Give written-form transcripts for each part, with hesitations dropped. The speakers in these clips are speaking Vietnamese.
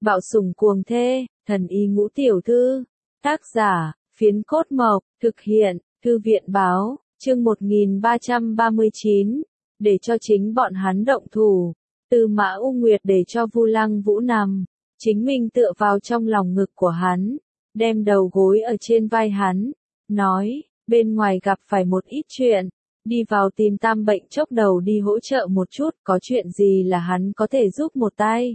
Bạo sủng cuồng thê, thần y ngũ tiểu thư. Tác giả, Phiến Cốt Mộc, thực hiện, Thư viện báo, chương 1339, để cho chính bọn hắn động thủ. Tư Mã U Nguyệt để cho Vu Lăng Vũ nằm, chính mình tựa vào trong lòng ngực của hắn, đem đầu gối ở trên vai hắn, nói, bên ngoài gặp phải một ít chuyện, đi vào tìm Tam bệnh chốc đầu đi hỗ trợ một chút, có chuyện gì là hắn có thể giúp một tay.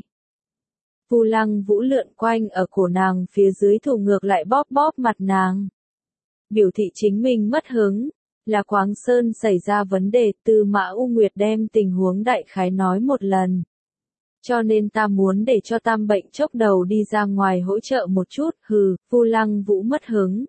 Vu Lăng Vũ lượn quanh ở cổ nàng phía dưới thủ ngược lại bóp bóp mặt nàng. Biểu thị chính mình mất hứng, là Quáng Sơn xảy ra vấn đề. Tư Mã U Nguyệt đem tình huống đại khái nói một lần. Cho nên ta muốn để cho Tam bệnh chốc đầu đi ra ngoài hỗ trợ một chút. Vu Lăng Vũ mất hứng.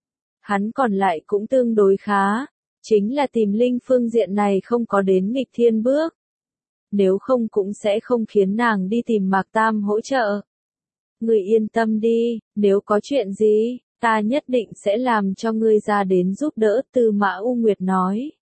Hắn còn lại cũng tương đối khá, chính là tìm linh phương diện này không có đến nghịch thiên bước. Nếu không cũng sẽ không khiến nàng đi tìm Mạc Tam hỗ trợ. Ngươi yên tâm đi, nếu có chuyện gì, ta nhất định sẽ làm cho ngươi ra đến giúp đỡ. Tư Mã U Nguyệt nói.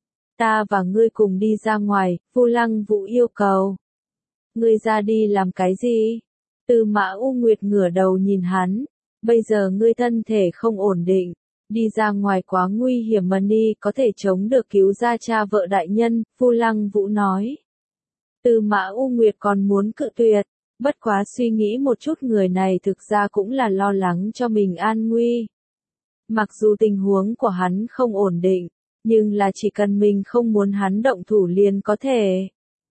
Ta và ngươi cùng đi ra ngoài, Vu Lăng Vũ yêu cầu. Ngươi ra đi làm cái gì? Tư Mã U Nguyệt ngửa đầu nhìn hắn. Bây giờ ngươi thân thể không ổn định, đi ra ngoài quá nguy hiểm mà ni có thể chống được cứu ra cha vợ đại nhân, Vu Lăng Vũ nói. Tư Mã U Nguyệt còn muốn cự tuyệt, bất quá suy nghĩ một chút người này thực ra cũng là lo lắng cho mình an nguy. Mặc dù tình huống của hắn không ổn định, nhưng là chỉ cần mình không muốn hắn động thủ liền có thể.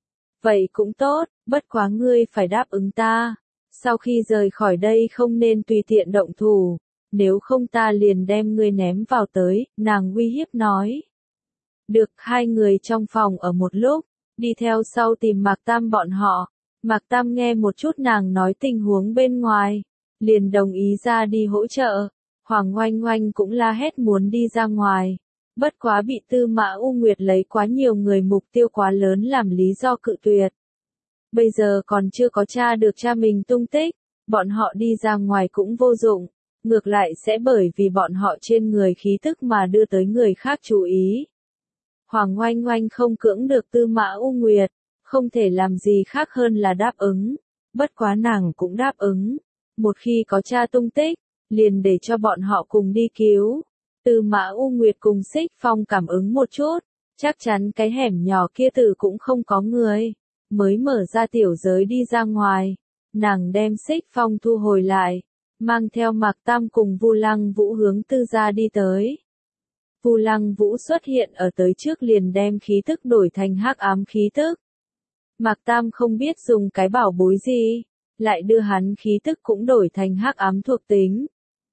Vậy cũng tốt, bất quá ngươi phải đáp ứng ta. Sau khi rời khỏi đây không nên tùy tiện động thủ, nếu không ta liền đem ngươi ném vào tới, nàng uy hiếp nói. Được, hai người trong phòng ở một lúc, đi theo sau tìm Mạc Tam bọn họ. Mạc Tam nghe một chút nàng nói tình huống bên ngoài, liền đồng ý ra đi hỗ trợ. Hoàng Oanh Oanh cũng la hét muốn đi ra ngoài, bất quá bị Tư Mã U Nguyệt lấy quá nhiều người mục tiêu quá lớn làm lý do cự tuyệt. Bây giờ còn chưa có tra được cha mình tung tích, bọn họ đi ra ngoài cũng vô dụng, ngược lại sẽ bởi vì bọn họ trên người khí tức mà đưa tới người khác chú ý. Hoàng Oanh Oanh không cưỡng được Tư Mã U Nguyệt, không thể làm gì khác hơn là đáp ứng, bất quá nàng cũng đáp ứng, một khi có tra tung tích, liền để cho bọn họ cùng đi cứu. Tư Mã U Nguyệt cùng Xích Phong cảm ứng một chút, chắc chắn cái hẻm nhỏ kia tử cũng không có người, mới mở ra tiểu giới đi ra ngoài, nàng đem Xích Phong thu hồi lại, mang theo Mạc Tam cùng Vu Lăng Vũ hướng Tư gia đi tới. Vu Lăng Vũ xuất hiện ở tới trước liền đem khí tức đổi thành hắc ám khí tức. Mạc Tam không biết dùng cái bảo bối gì, lại đưa hắn khí tức cũng đổi thành hắc ám thuộc tính.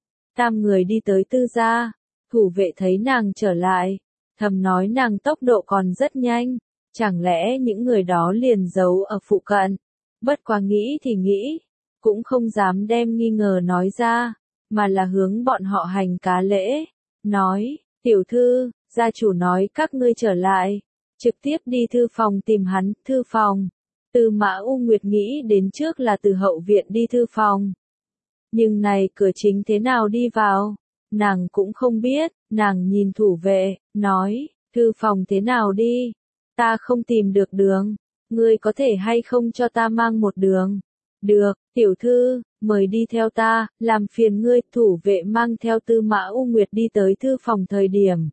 Tam người đi tới Tư gia, thủ vệ thấy nàng trở lại, thầm nói nàng tốc độ còn rất nhanh, chẳng lẽ những người đó liền giấu ở phụ cận. Bất quá nghĩ thì nghĩ, cũng không dám đem nghi ngờ nói ra, mà là hướng bọn họ hành cá lễ, nói, tiểu thư, gia chủ nói các ngươi trở lại, trực tiếp đi thư phòng tìm hắn. Thư phòng. Tư Mã U Nguyệt nghĩ đến trước là từ hậu viện đi thư phòng. Nhưng này cửa chính thế nào đi vào, nàng cũng không biết, nàng nhìn thủ vệ, nói, thư phòng thế nào đi, ta không tìm được đường, ngươi có thể hay không cho ta mang một đường. Được, tiểu thư, mời đi theo ta, làm phiền ngươi. Thủ vệ mang theo Tư Mã U Nguyệt đi tới thư phòng thời điểm.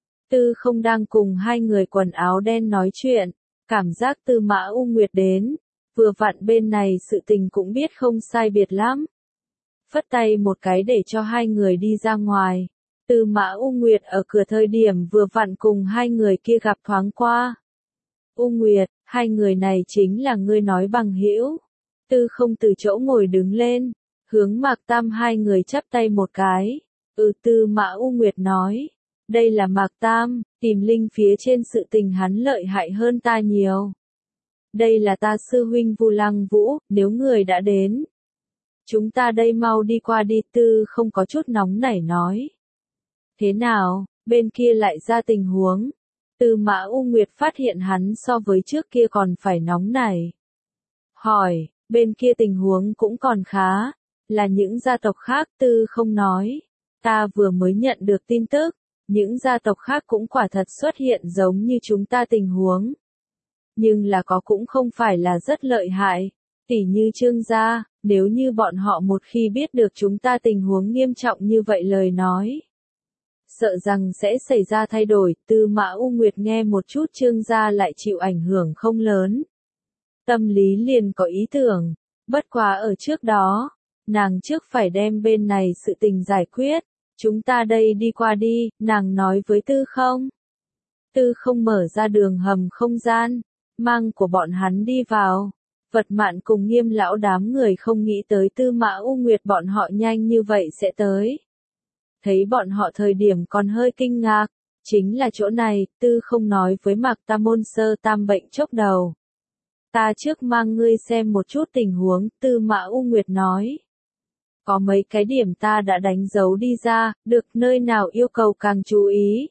Tư không đang cùng hai người quần áo đen nói chuyện, cảm giác Tư Mã U Nguyệt đến, vừa vặn bên này sự tình cũng biết không sai biệt lắm. Phất tay một cái để cho hai người đi ra ngoài. Tư Mã U Nguyệt ở cửa thời điểm vừa vặn cùng hai người kia gặp thoáng qua. U Nguyệt, hai người này chính là ngươi nói bằng hữu. Tư không từ chỗ ngồi đứng lên, hướng Mạc Tam hai người chắp tay một cái. Tư Mã U Nguyệt nói, đây là Mạc Tam, tìm linh phía trên sự tình hắn lợi hại hơn ta nhiều. Đây là ta sư huynh Vu Lăng Vũ, nếu người đã đến, chúng ta đây mau đi qua đi. Tư không có chút nóng nảy nói. Thế nào, bên kia lại ra tình huống. Tư Mã U Nguyệt phát hiện hắn so với trước kia còn phải nóng nảy. Hỏi, bên kia tình huống cũng còn khá, là những gia tộc khác. Tư không nói, ta vừa mới nhận được tin tức, những gia tộc khác cũng quả thật xuất hiện giống như chúng ta tình huống. Nhưng là có cũng không phải là rất lợi hại, tỉ như Trương gia, Nếu như bọn họ một khi biết được chúng ta tình huống nghiêm trọng như vậy lời nói, sợ rằng sẽ xảy ra thay đổi. Tư Mã U Nguyệt nghe một chút Trương gia lại chịu ảnh hưởng không lớn. Tâm lý liền có ý tưởng, bất quá ở trước đó, nàng trước phải đem bên này sự tình giải quyết. Chúng ta đây đi qua đi, nàng nói với Tư Không. Tư Không mở ra đường hầm không gian, mang của bọn hắn đi vào. Vật Mạn cùng Nghiêm lão đám người không nghĩ tới Tư Mã U Nguyệt bọn họ nhanh như vậy sẽ tới. Thấy bọn họ thời điểm còn hơi kinh ngạc, chính là chỗ này. Tư Không nói với Mạc Tam Môn Sơ Tam bệnh chốc đầu. Ta trước mang ngươi xem một chút tình huống. Tư Mã U Nguyệt nói. Có mấy cái điểm ta đã đánh dấu đi ra, được nơi nào yêu cầu càng chú ý.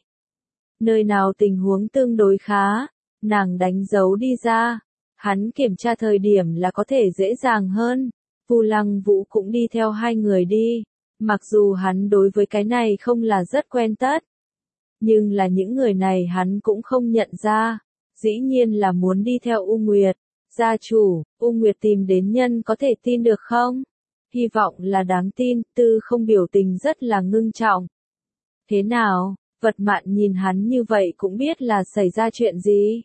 Nơi nào tình huống tương đối khá, nàng đánh dấu đi ra. Hắn kiểm tra thời điểm là có thể dễ dàng hơn. Vu Lăng Vũ cũng đi theo hai người đi. Mặc dù hắn đối với cái này không là rất quen tất. Nhưng là những người này hắn cũng không nhận ra. Dĩ nhiên là muốn đi theo U Nguyệt. Gia chủ, U Nguyệt tìm đến nhân có thể tin được không? Hy vọng là đáng tin. Tư Không biểu tình rất là ngưng trọng. Thế nào? Vật Mạn nhìn hắn như vậy cũng biết là xảy ra chuyện gì.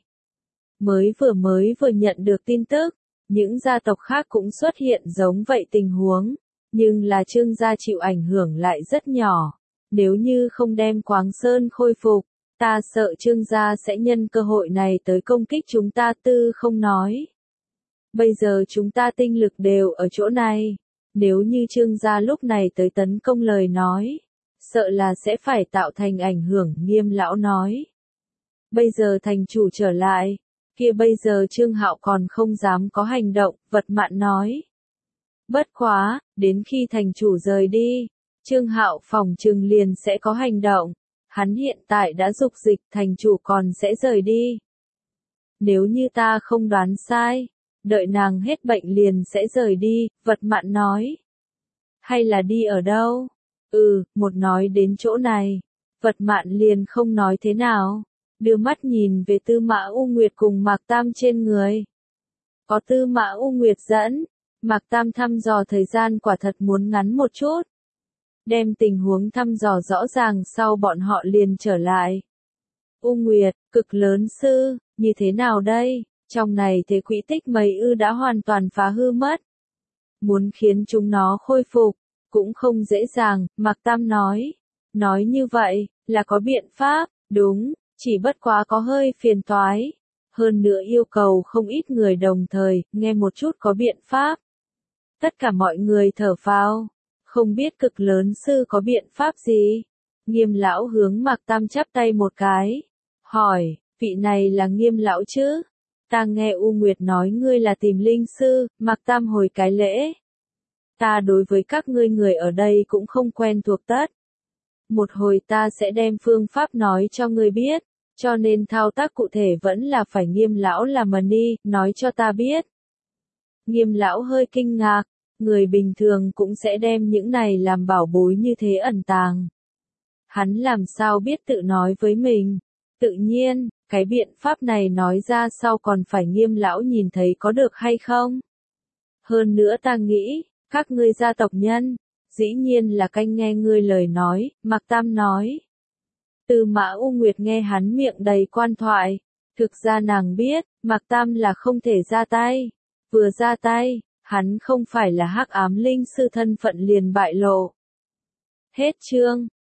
Mới vừa nhận được tin tức, những gia tộc khác cũng xuất hiện giống vậy tình huống, nhưng là Trương gia chịu ảnh hưởng lại rất nhỏ. Nếu như không đem Quáng Sơn khôi phục, ta sợ Trương gia sẽ nhân cơ hội này tới công kích chúng ta. Tư Không nói. Bây giờ chúng ta tinh lực đều ở chỗ này, nếu như Trương gia lúc này tới tấn công lời nói, sợ là sẽ phải tạo thành ảnh hưởng. Nghiêm lão nói. Bây giờ thành chủ trở lại, kia bây giờ Trương Hạo còn không dám có hành động. Vật Mạn nói. Bất quá, đến khi thành chủ rời đi, Trương Hạo phòng trừng liền sẽ có hành động. Hắn hiện tại đã dục dịch, thành chủ còn sẽ rời đi. Nếu như ta không đoán sai, đợi nàng hết bệnh liền sẽ rời đi. Vật Mạn nói. Hay là đi ở đâu? Một nói đến chỗ này, Vật Mạn liền không nói thế nào. Đưa mắt nhìn về Tư Mã U Nguyệt cùng Mạc Tam trên người. Có Tư Mã U Nguyệt dẫn, Mạc Tam thăm dò thời gian quả thật muốn ngắn một chút. Đem tình huống thăm dò rõ ràng sau bọn họ liền trở lại. U Nguyệt, Cực Lớn Sư, như thế nào đây? Trong này thế quỹ tích mấy đã hoàn toàn phá hư mất. Muốn khiến chúng nó khôi phục, cũng không dễ dàng. Mạc Tam nói. Nói như vậy, là có biện pháp, đúng. Chỉ bất quá có hơi phiền toái. Hơn nữa yêu cầu không ít người đồng thời, nghe một chút có biện pháp. Tất cả mọi người thở phào. Không biết Cực Lớn Sư có biện pháp gì? Nghiêm lão hướng Mạc Tam chắp tay một cái. Hỏi, vị này là Nghiêm lão chứ? Ta nghe U Nguyệt nói ngươi là tìm linh sư. Mạc Tam hồi cái lễ. Ta đối với các ngươi người ở đây cũng không quen thuộc tất. Một hồi ta sẽ đem phương pháp nói cho ngươi biết. Cho nên thao tác cụ thể vẫn là phải Nghiêm lão là Mani, nói cho ta biết. Nghiêm lão hơi kinh ngạc, người bình thường cũng sẽ đem những này làm bảo bối như thế ẩn tàng. Hắn làm sao biết tự nói với mình? Tự nhiên, cái biện pháp này nói ra sau còn phải Nghiêm lão nhìn thấy có được hay không? Hơn nữa ta nghĩ, các ngươi gia tộc nhân, dĩ nhiên là canh nghe ngươi lời nói. Mạc Tam nói. Tư Mã U Nguyệt nghe hắn miệng đầy quan thoại. Thực ra nàng biết, Mạc Tam là không thể ra tay. Vừa ra tay, hắn không phải là hắc ám linh sư thân phận liền bại lộ. Hết chương.